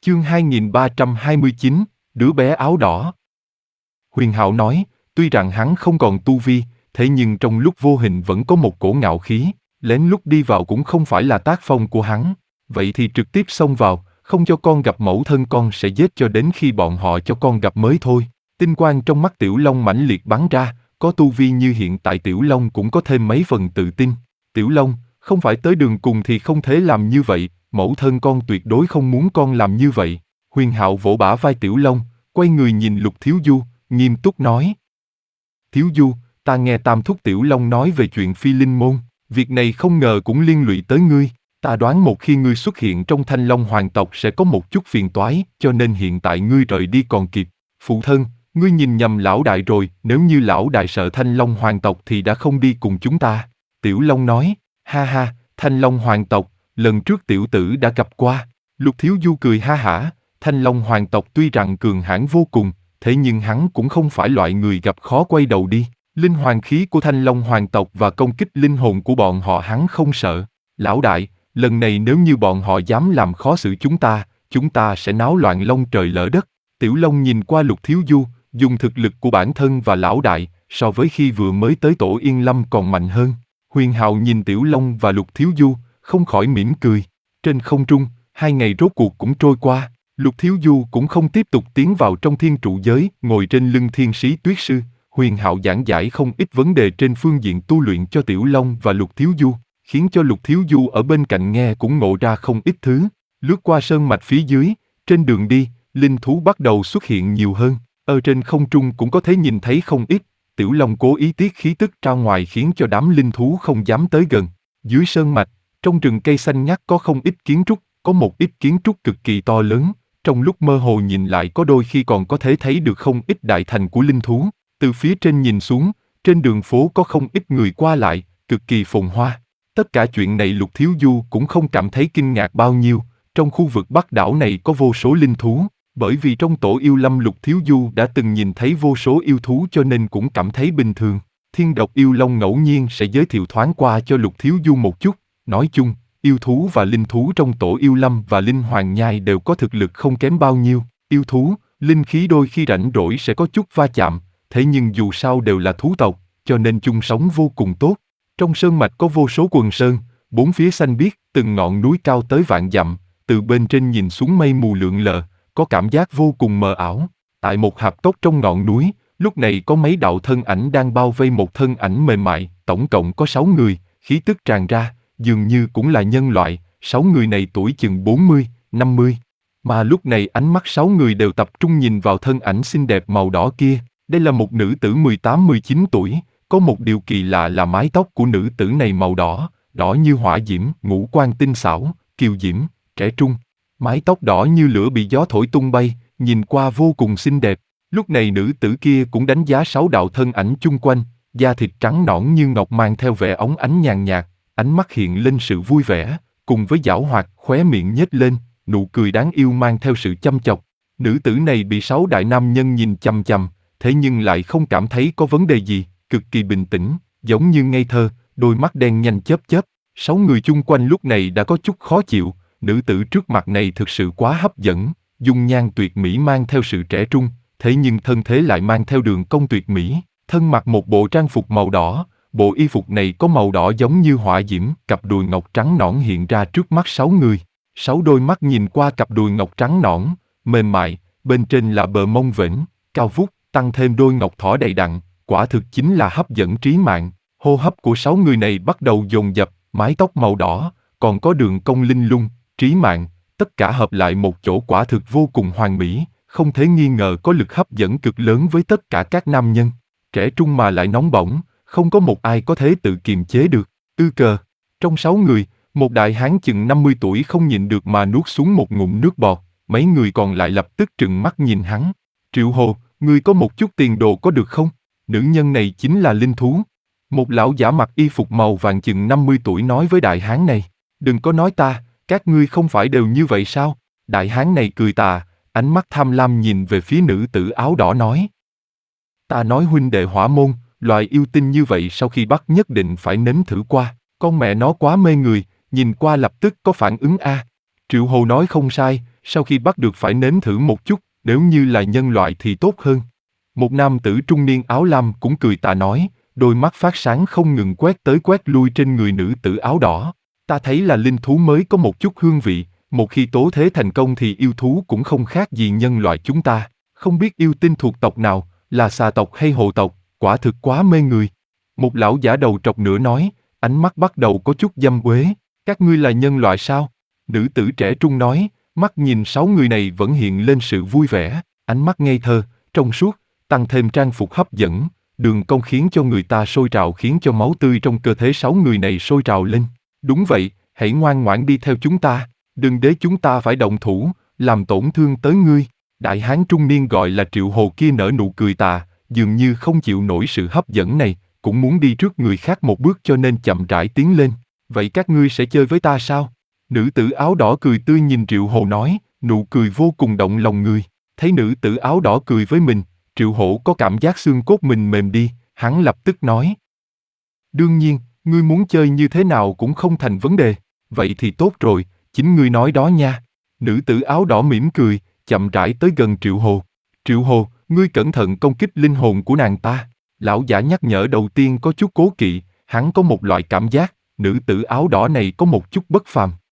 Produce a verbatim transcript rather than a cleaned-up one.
Chương hai nghìn ba trăm hai mươi chín, đứa bé áo đỏ. Huyền Hạo nói, tuy rằng hắn không còn tu vi, thế nhưng trong lúc vô hình vẫn có một cổ ngạo khí, lén lút đi vào cũng không phải là tác phong của hắn. Vậy thì trực tiếp xông vào, không cho con gặp mẫu thân con sẽ giết cho đến khi bọn họ cho con gặp mới thôi. Tinh quang trong mắt Tiểu Long mãnh liệt bắn ra, có tu vi như hiện tại Tiểu Long cũng có thêm mấy phần tự tin. Tiểu Long, không phải tới đường cùng thì không thể làm như vậy, mẫu thân con tuyệt đối không muốn con làm như vậy. Huyền Hạo vỗ bả vai Tiểu Long, quay người nhìn Lục Thiếu Du, nghiêm túc nói. Thiếu Du, ta nghe Tam Thúc Tiểu Long nói về chuyện Phi Linh Môn, việc này không ngờ cũng liên lụy tới ngươi. Ta đoán một khi ngươi xuất hiện trong Thanh Long hoàng tộc sẽ có một chút phiền toái, cho nên hiện tại ngươi rời đi còn kịp. Phụ thân, ngươi nhìn nhầm lão đại rồi, nếu như lão đại sợ Thanh Long hoàng tộc thì đã không đi cùng chúng ta. Tiểu Long nói, ha ha, Thanh Long hoàng tộc, lần trước tiểu tử đã gặp qua. Lục Thiếu Du cười ha hả, Thanh Long hoàng tộc tuy rằng cường hãn vô cùng, thế nhưng hắn cũng không phải loại người gặp khó quay đầu đi. Linh hoàng khí của Thanh Long hoàng tộc và công kích linh hồn của bọn họ hắn không sợ. Lão đại, lần này nếu như bọn họ dám làm khó xử chúng ta, chúng ta sẽ náo loạn long trời lở đất. Tiểu Long nhìn qua Lục Thiếu Du, dùng thực lực của bản thân và lão đại, so với khi vừa mới tới Tổ Yên Lâm còn mạnh hơn. Huyền Hạo nhìn Tiểu Long và Lục Thiếu Du, không khỏi mỉm cười. Trên không trung, hai ngày rốt cuộc cũng trôi qua, Lục Thiếu Du cũng không tiếp tục tiến vào trong thiên trụ giới, ngồi trên lưng thiên sĩ tuyết sư. Huyền Hạo giảng giải không ít vấn đề trên phương diện tu luyện cho Tiểu Long và Lục Thiếu Du, khiến cho Lục Thiếu Du ở bên cạnh nghe cũng ngộ ra không ít thứ. Lướt qua sơn mạch phía dưới, trên đường đi, linh thú bắt đầu xuất hiện nhiều hơn, ở trên không trung cũng có thể nhìn thấy không ít. Tiểu Long cố ý tiết khí tức ra ngoài khiến cho đám linh thú không dám tới gần. Dưới sơn mạch, trong rừng cây xanh ngắt có không ít kiến trúc, có một ít kiến trúc cực kỳ to lớn, trong lúc mơ hồ nhìn lại có đôi khi còn có thể thấy được không ít đại thành của linh thú. Từ phía trên nhìn xuống, trên đường phố có không ít người qua lại, cực kỳ phồn hoa. Tất cả chuyện này Lục Thiếu Du cũng không cảm thấy kinh ngạc bao nhiêu, trong khu vực Bắc đảo này có vô số linh thú, bởi vì trong Tổ Yêu Lâm Lục Thiếu Du đã từng nhìn thấy vô số yêu thú cho nên cũng cảm thấy bình thường. Thiên Độc Yêu Long ngẫu nhiên sẽ giới thiệu thoáng qua cho Lục Thiếu Du một chút, nói chung, yêu thú và linh thú trong Tổ Yêu Lâm và Linh Hoàng Nhai đều có thực lực không kém bao nhiêu. Yêu thú, linh khí đôi khi rảnh rỗi sẽ có chút va chạm, thế nhưng dù sao đều là thú tộc, cho nên chung sống vô cùng tốt. Trong sơn mạch có vô số quần sơn, bốn phía xanh biếc, từng ngọn núi cao tới vạn dặm, từ bên trên nhìn xuống mây mù lượn lờ, có cảm giác vô cùng mờ ảo. Tại một hạp cốc trong ngọn núi, lúc này có mấy đạo thân ảnh đang bao vây một thân ảnh mềm mại, tổng cộng có sáu người, khí tức tràn ra, dường như cũng là nhân loại, sáu người này tuổi chừng bốn mươi, năm mươi. Mà lúc này ánh mắt sáu người đều tập trung nhìn vào thân ảnh xinh đẹp màu đỏ kia. Đây là một nữ tử mười tám mười chín tuổi, có một điều kỳ lạ là mái tóc của nữ tử này màu đỏ, đỏ như hỏa diễm, ngũ quan tinh xảo, kiều diễm, trẻ trung. Mái tóc đỏ như lửa bị gió thổi tung bay, nhìn qua vô cùng xinh đẹp. Lúc này nữ tử kia cũng đánh giá sáu đạo thân ảnh chung quanh, da thịt trắng nõn như ngọc mang theo vẻ óng ánh nhàn nhạt, ánh mắt hiện lên sự vui vẻ, cùng với giảo hoạt, khóe miệng nhếch lên, nụ cười đáng yêu mang theo sự chăm chọc. Nữ tử này bị sáu đại nam nhân nhìn chằm chằm, thế nhưng lại không cảm thấy có vấn đề gì, cực kỳ bình tĩnh, giống như ngây thơ, đôi mắt đen nhanh chớp chớp. Sáu người chung quanh lúc này đã có chút khó chịu, nữ tử trước mặt này thực sự quá hấp dẫn, dung nhan tuyệt mỹ mang theo sự trẻ trung, thế nhưng thân thế lại mang theo đường cong tuyệt mỹ, thân mặc một bộ trang phục màu đỏ, bộ y phục này có màu đỏ giống như hỏa diễm, cặp đùi ngọc trắng nõn hiện ra trước mắt sáu người. Sáu đôi mắt nhìn qua cặp đùi ngọc trắng nõn, mềm mại, bên trên là bờ mông vểnh, cao vút, tăng thêm đôi ngọc thỏ đầy đặn, quả thực chính là hấp dẫn trí mạng. Hô hấp của sáu người này bắt đầu dồn dập, mái tóc màu đỏ, còn có đường cong linh lung, trí mạng, tất cả hợp lại một chỗ quả thực vô cùng hoàn mỹ, không thể nghi ngờ có lực hấp dẫn cực lớn với tất cả các nam nhân. Trẻ trung mà lại nóng bỏng, không có một ai có thể tự kiềm chế được. Ư cờ, trong sáu người, một đại hán chừng năm mươi tuổi không nhịn được mà nuốt xuống một ngụm nước bọt, mấy người còn lại lập tức trừng mắt nhìn hắn. Triệu Hồ, ngươi có một chút tiền đồ có được không? Nữ nhân này chính là linh thú. Một lão giả mặc y phục màu vàng chừng năm mươi tuổi nói với đại hán này. Đừng có nói ta, các ngươi không phải đều như vậy sao? Đại hán này cười tà, ánh mắt tham lam nhìn về phía nữ tử áo đỏ nói. Ta nói huynh đệ Hỏa Môn, loài yêu tinh như vậy sau khi bắt nhất định phải nếm thử qua. Con mẹ nó quá mê người, nhìn qua lập tức có phản ứng a. Triệu Hồ nói không sai, sau khi bắt được phải nếm thử một chút, nếu như là nhân loại thì tốt hơn. Một nam tử trung niên áo lam cũng cười tà nói, đôi mắt phát sáng không ngừng quét tới quét lui trên người nữ tử áo đỏ. Ta thấy là linh thú mới có một chút hương vị, một khi tố thế thành công thì yêu thú cũng không khác gì nhân loại chúng ta. Không biết yêu tinh thuộc tộc nào, là xà tộc hay hồ tộc, quả thực quá mê người. Một lão giả đầu trọc nữa nói, ánh mắt bắt đầu có chút dâm uế. Các ngươi là nhân loại sao? Nữ tử trẻ trung nói, mắt nhìn sáu người này vẫn hiện lên sự vui vẻ, ánh mắt ngây thơ, trong suốt, tăng thêm trang phục hấp dẫn, đường cong khiến cho người ta sôi trào, khiến cho máu tươi trong cơ thể sáu người này sôi trào lên. Đúng vậy, hãy ngoan ngoãn đi theo chúng ta, đừng để chúng ta phải động thủ, làm tổn thương tới ngươi. Đại hán trung niên gọi là Triệu Hồ kia nở nụ cười tà, dường như không chịu nổi sự hấp dẫn này, cũng muốn đi trước người khác một bước cho nên chậm rãi tiến lên. Vậy các ngươi sẽ chơi với ta sao? Nữ tử áo đỏ cười tươi nhìn Triệu Hồ nói, nụ cười vô cùng động lòng người. Thấy nữ tử áo đỏ cười với mình, Triệu Hổ có cảm giác xương cốt mình mềm đi, hắn lập tức nói. Đương nhiên, ngươi muốn chơi như thế nào cũng không thành vấn đề, vậy thì tốt rồi, chính ngươi nói đó nha. Nữ tử áo đỏ mỉm cười, chậm rãi tới gần Triệu Hồ. Triệu Hồ, ngươi cẩn thận công kích linh hồn của nàng ta. Lão giả nhắc nhở đầu tiên có chút cố kỵ, hắn có một loại cảm giác, nữ tử áo đỏ này có một chút bất phàm.